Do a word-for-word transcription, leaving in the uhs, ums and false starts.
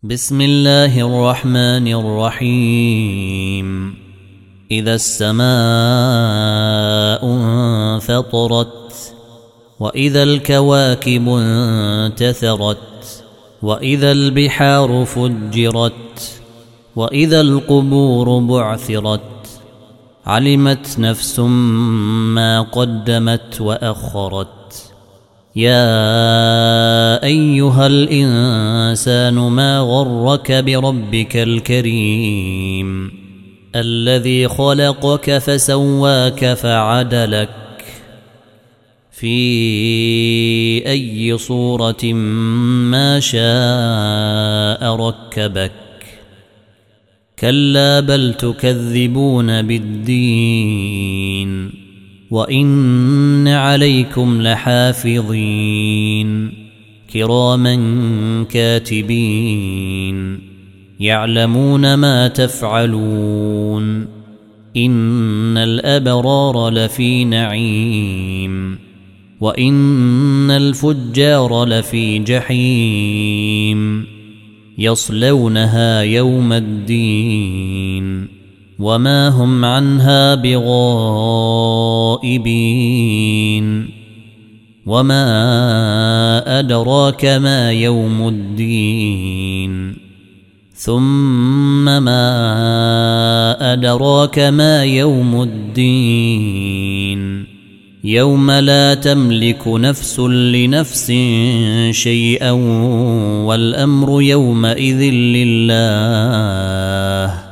بسم الله الرحمن الرحيم. إذا السماء انفطرت وإذا الكواكب انتثرت وإذا البحار فجرت وإذا القبور بعثرت علمت نفس ما قدمت وأخرت. يا أيها الإنسان ما غرك بربك الكريم الذي خلقك فسواك فعدلك في أي صورة ما شاء ركبك. كلا بل تكذبون بالدين وإن عليكم لحافظين كراما كاتبين يعلمون ما تفعلون. إن الأبرار لفي نعيم وإن الفجار لفي جحيم يصلونها يوم الدين وما هم عنها بغائبين. وما أدراك ما يوم الدين ثم ما أدراك ما يوم الدين يوم لا تملك نفس لنفس شيئا والأمر يومئذ لله.